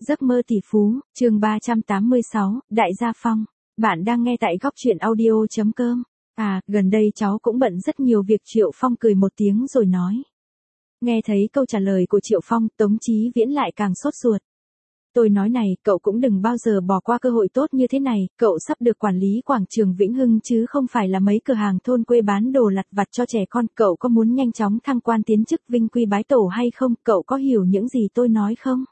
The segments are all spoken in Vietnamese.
Giấc mơ tỷ phú, chương 386, Đại gia Phong. Bạn đang nghe tại góc truyện audio.com. Gần đây cháu cũng bận rất nhiều việc. Triệu Phong cười một tiếng rồi nói. Nghe thấy câu trả lời của Triệu Phong, Tống Chí Viễn lại càng sốt ruột. Tôi nói này, cậu cũng đừng bao giờ bỏ qua cơ hội tốt như thế này, cậu sắp được quản lý quảng trường Vĩnh Hưng chứ không phải là mấy cửa hàng thôn quê bán đồ lặt vặt cho trẻ con, cậu có muốn nhanh chóng thăng quan tiến chức vinh quy bái tổ hay không, cậu có hiểu những gì tôi nói không?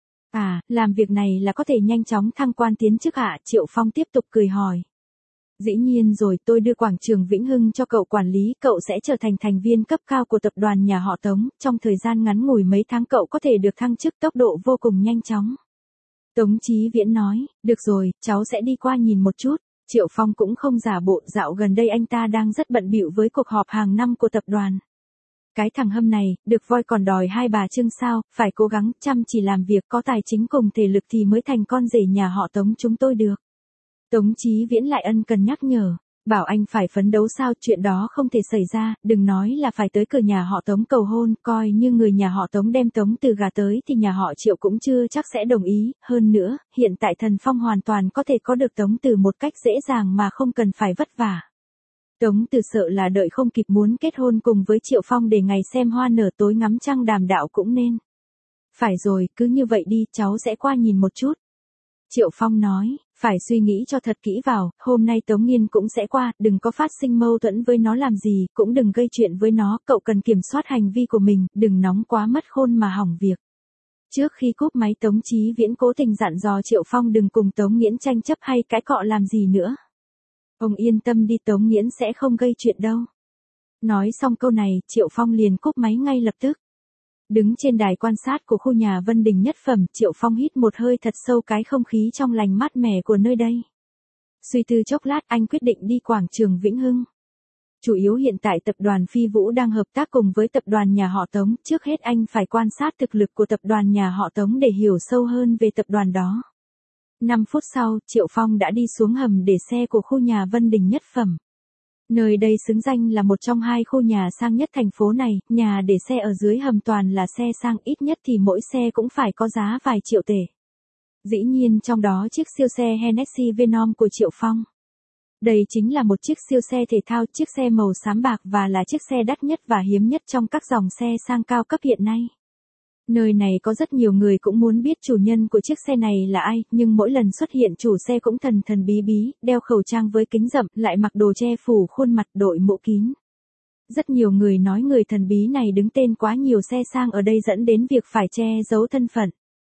Làm việc này là có thể nhanh chóng thăng quan tiến chức ạ? Triệu Phong tiếp tục cười hỏi. Dĩ nhiên rồi, tôi đưa quảng trường Vĩnh Hưng cho cậu quản lý, cậu sẽ trở thành thành viên cấp cao của tập đoàn nhà họ Tống, trong thời gian ngắn ngủi mấy tháng cậu có thể được thăng chức tốc độ vô cùng nhanh chóng. Tống Chí Viễn nói, được rồi, cháu sẽ đi qua nhìn một chút. Triệu Phong cũng không giả bộ, dạo gần đây anh ta đang rất bận bịu với cuộc họp hàng năm của tập đoàn. Cái thằng hâm này, được voi còn đòi hai bà trưng sao, phải cố gắng chăm chỉ làm việc, có tài chính cùng thể lực thì mới thành con rể nhà họ Tống chúng tôi được. Tống Chí Viễn lại ân cần nhắc nhở, bảo anh phải phấn đấu sao, chuyện đó không thể xảy ra, đừng nói là phải tới cửa nhà họ Tống cầu hôn, coi như người nhà họ Tống đem Tống Từ gà tới thì nhà họ Triệu cũng chưa chắc sẽ đồng ý, hơn nữa, hiện tại Thần Phong hoàn toàn có thể có được Tống Từ một cách dễ dàng mà không cần phải vất vả. Tống Từ sợ là đợi không kịp muốn kết hôn cùng với Triệu Phong để ngày xem hoa nở tối ngắm trăng đàm đạo cũng nên. Phải rồi, cứ như vậy đi, cháu sẽ qua nhìn một chút. Triệu Phong nói, phải suy nghĩ cho thật kỹ vào, hôm nay Tống Nghiên cũng sẽ qua, đừng có phát sinh mâu thuẫn với nó làm gì, cũng đừng gây chuyện với nó, cậu cần kiểm soát hành vi của mình, đừng nóng quá mất khôn mà hỏng việc. Trước khi cúp máy Tống Chí Viễn cố tình dặn dò Triệu Phong đừng cùng Tống Nghiễn tranh chấp hay cãi cọ làm gì nữa. Ông yên tâm đi, Tống Nghiễn sẽ không gây chuyện đâu. Nói xong câu này, Triệu Phong liền cúp máy ngay lập tức. Đứng trên đài quan sát của khu nhà Vân Đình nhất phẩm, Triệu Phong hít một hơi thật sâu cái không khí trong lành mát mẻ của nơi đây. Suy tư chốc lát, anh quyết định đi quảng trường Vĩnh Hưng. Chủ yếu hiện tại tập đoàn Phi Vũ đang hợp tác cùng với tập đoàn nhà họ Tống, trước hết anh phải quan sát thực lực của tập đoàn nhà họ Tống để hiểu sâu hơn về tập đoàn đó. 5 phút sau, Triệu Phong đã đi xuống hầm để xe của khu nhà Vân Đình nhất phẩm. Nơi đây xứng danh là một trong hai khu nhà sang nhất thành phố này, nhà để xe ở dưới hầm toàn là xe sang, ít nhất thì mỗi xe cũng phải có giá vài triệu tệ. Dĩ nhiên trong đó chiếc siêu xe Hennessy Venom của Triệu Phong. Đây chính là một chiếc siêu xe thể thao, chiếc xe màu xám bạc và là chiếc xe đắt nhất và hiếm nhất trong các dòng xe sang cao cấp hiện nay. Nơi này có rất nhiều người cũng muốn biết chủ nhân của chiếc xe này là ai, nhưng mỗi lần xuất hiện chủ xe cũng thần thần bí bí, đeo khẩu trang với kính rậm, lại mặc đồ che phủ khuôn mặt, đội mũ kín. Rất nhiều người nói người thần bí này đứng tên quá nhiều xe sang ở đây dẫn đến việc phải che giấu thân phận.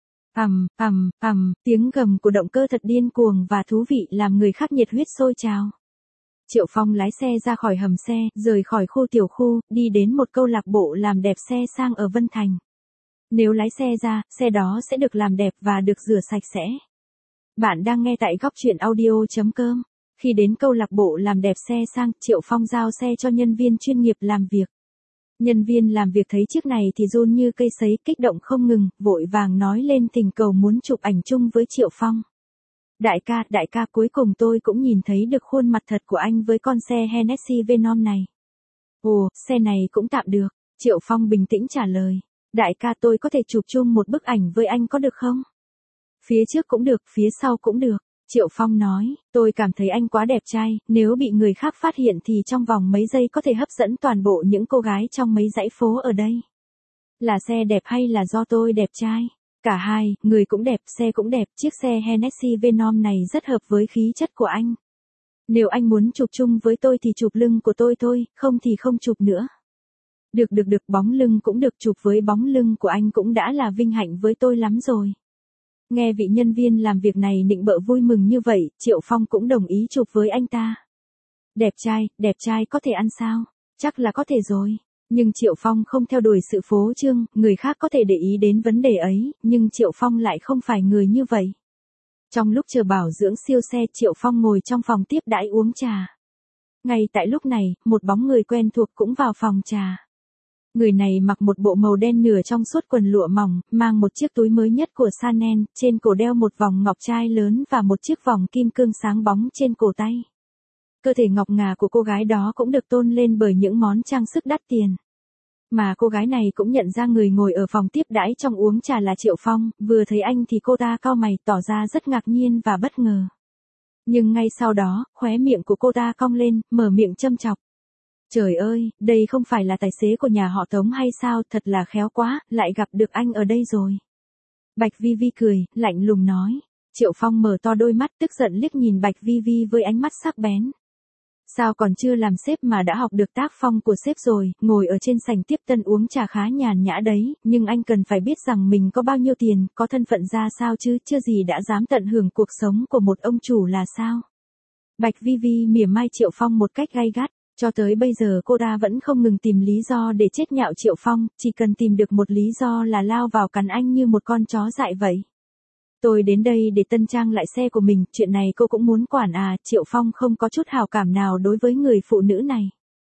Tiếng gầm của động cơ thật điên cuồng và thú vị làm người khác nhiệt huyết sôi trào. Triệu Phong lái xe ra khỏi hầm xe, rời khỏi khu tiểu khu, đi đến một câu lạc bộ làm đẹp xe sang ở Vân Thành. Nếu lái xe ra, xe đó sẽ được làm đẹp và được rửa sạch sẽ. Bạn đang nghe tại góc truyện audio.com. Khi đến câu lạc bộ làm đẹp xe sang, Triệu Phong giao xe cho nhân viên chuyên nghiệp làm việc. Nhân viên làm việc thấy chiếc này thì run như cây sấy, kích động không ngừng, vội vàng nói lên thỉnh cầu muốn chụp ảnh chung với Triệu Phong. Đại ca, cuối cùng tôi cũng nhìn thấy được khuôn mặt thật của anh với con xe Hennessy Venom này. Ồ, xe này cũng tạm được, Triệu Phong bình tĩnh trả lời. Đại ca, tôi có thể chụp chung một bức ảnh với anh có được không? Phía trước cũng được, phía sau cũng được. Triệu Phong nói, tôi cảm thấy anh quá đẹp trai, nếu bị người khác phát hiện thì trong vòng mấy giây có thể hấp dẫn toàn bộ những cô gái trong mấy dãy phố ở đây. Là xe đẹp hay là do tôi đẹp trai? Cả hai, người cũng đẹp, xe cũng đẹp, chiếc xe Hennessy Venom này rất hợp với khí chất của anh. Nếu anh muốn chụp chung với tôi thì chụp lưng của tôi thôi, không thì không chụp nữa. Được, bóng lưng cũng được, chụp với bóng lưng của anh cũng đã là vinh hạnh với tôi lắm rồi. Nghe vị nhân viên làm việc này nịnh bợ vui mừng như vậy, Triệu Phong cũng đồng ý chụp với anh ta. Đẹp trai có thể ăn sao? Chắc là có thể rồi. Nhưng Triệu Phong không theo đuổi sự phô trương, người khác có thể để ý đến vấn đề ấy, nhưng Triệu Phong lại không phải người như vậy. Trong lúc chờ bảo dưỡng siêu xe, Triệu Phong ngồi trong phòng tiếp đãi uống trà. Ngay tại lúc này, một bóng người quen thuộc cũng vào phòng trà. Người này mặc một bộ màu đen nửa trong suốt quần lụa mỏng, mang một chiếc túi mới nhất của Chanel, trên cổ đeo một vòng ngọc trai lớn và một chiếc vòng kim cương sáng bóng trên cổ tay. Cơ thể ngọc ngà của cô gái đó cũng được tôn lên bởi những món trang sức đắt tiền. Mà cô gái này cũng nhận ra người ngồi ở phòng tiếp đãi trong uống trà là Triệu Phong, vừa thấy anh thì cô ta cau mày tỏ ra rất ngạc nhiên và bất ngờ. Nhưng ngay sau đó, khóe miệng của cô ta cong lên, mở miệng châm chọc. Trời ơi, đây không phải là tài xế của nhà họ Tống hay sao, thật là khéo quá, lại gặp được anh ở đây rồi. Bạch Vi Vi cười, lạnh lùng nói. Triệu Phong mở to đôi mắt tức giận liếc nhìn Bạch Vi Vi với ánh mắt sắc bén. Sao còn chưa làm sếp mà đã học được tác phong của sếp rồi, ngồi ở trên sảnh tiếp tân uống trà khá nhàn nhã đấy, nhưng anh cần phải biết rằng mình có bao nhiêu tiền, có thân phận ra sao chứ, chưa gì đã dám tận hưởng cuộc sống của một ông chủ là sao. Bạch Vi Vi mỉa mai Triệu Phong một cách gay gắt, cho tới bây giờ cô ta vẫn không ngừng tìm lý do để chế nhạo Triệu Phong, chỉ cần tìm được một lý do là lao vào cắn anh như một con chó dại vậy. Tôi đến đây để tân trang lại xe của mình, chuyện này cô cũng muốn quản à, Triệu Phong không có chút hảo cảm nào đối với người phụ nữ này.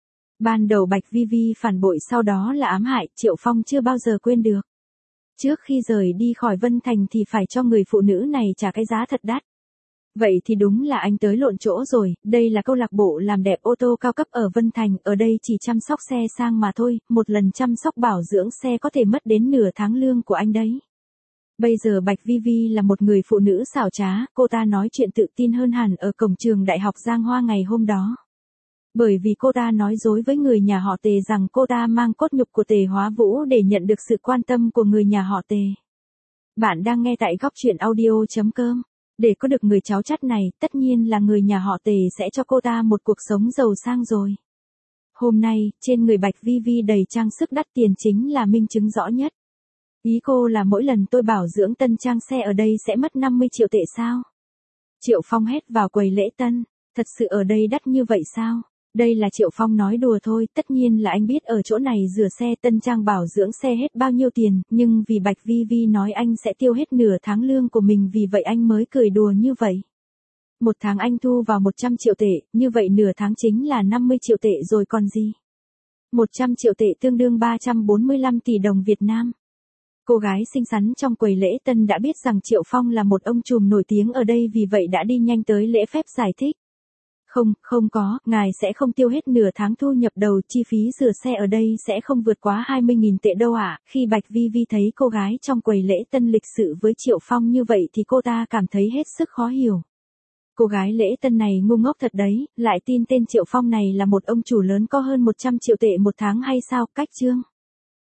Ban đầu Bạch Vi Vi phản bội sau đó là ám hại, Triệu Phong chưa bao giờ quên được. Trước khi rời đi khỏi Vân Thành thì phải cho người phụ nữ này trả cái giá thật đắt. Vậy thì đúng là anh tới lộn chỗ rồi, đây là câu lạc bộ làm đẹp ô tô cao cấp ở Vân Thành, ở đây chỉ chăm sóc xe sang mà thôi, một lần chăm sóc bảo dưỡng xe có thể mất đến nửa tháng lương của anh đấy. Bây giờ Bạch Vi Vi là một người phụ nữ xảo trá, cô ta nói chuyện tự tin hơn hẳn ở cổng trường đại học Giang Hoa ngày hôm đó. Bởi vì cô ta nói dối với người nhà họ Tề rằng cô ta mang cốt nhục của Tề Hóa Vũ để nhận được sự quan tâm của người nhà họ Tề. Bạn đang nghe tại góc truyện audio.com. Để có được người cháu chắt này, tất nhiên là người nhà họ Tề sẽ cho cô ta một cuộc sống giàu sang rồi. Hôm nay, trên người Bạch Vi Vi đầy trang sức đắt tiền chính là minh chứng rõ nhất. Ý cô là mỗi lần tôi bảo dưỡng tân trang xe ở đây sẽ mất 50 triệu tệ sao? Triệu Phong hét vào quầy lễ tân, thật sự ở đây đắt như vậy sao? Đây là Triệu Phong nói đùa thôi, tất nhiên là anh biết ở chỗ này rửa xe tân trang bảo dưỡng xe hết bao nhiêu tiền, nhưng vì Bạch Vi Vi nói anh sẽ tiêu hết nửa tháng lương của mình vì vậy anh mới cười đùa như vậy. Một tháng anh thu vào 100 triệu tệ, như vậy nửa tháng chính là 50 triệu tệ rồi còn gì? 100 triệu tệ tương đương 345 tỷ đồng Việt Nam. Cô gái xinh xắn trong quầy lễ tân đã biết rằng Triệu Phong là một ông trùm nổi tiếng ở đây vì vậy đã đi nhanh tới lễ phép giải thích. Không có, ngài sẽ không tiêu hết nửa tháng thu nhập đầu, chi phí rửa xe ở đây sẽ không vượt quá 20.000 tệ đâu ạ. Khi Bạch Vi Vi thấy cô gái trong quầy lễ tân lịch sự với Triệu Phong như vậy thì cô ta cảm thấy hết sức khó hiểu. Cô gái lễ tân này ngu ngốc thật đấy, lại tin tên Triệu Phong này là một ông chủ lớn có hơn 100 triệu tệ một tháng hay sao, cách chương.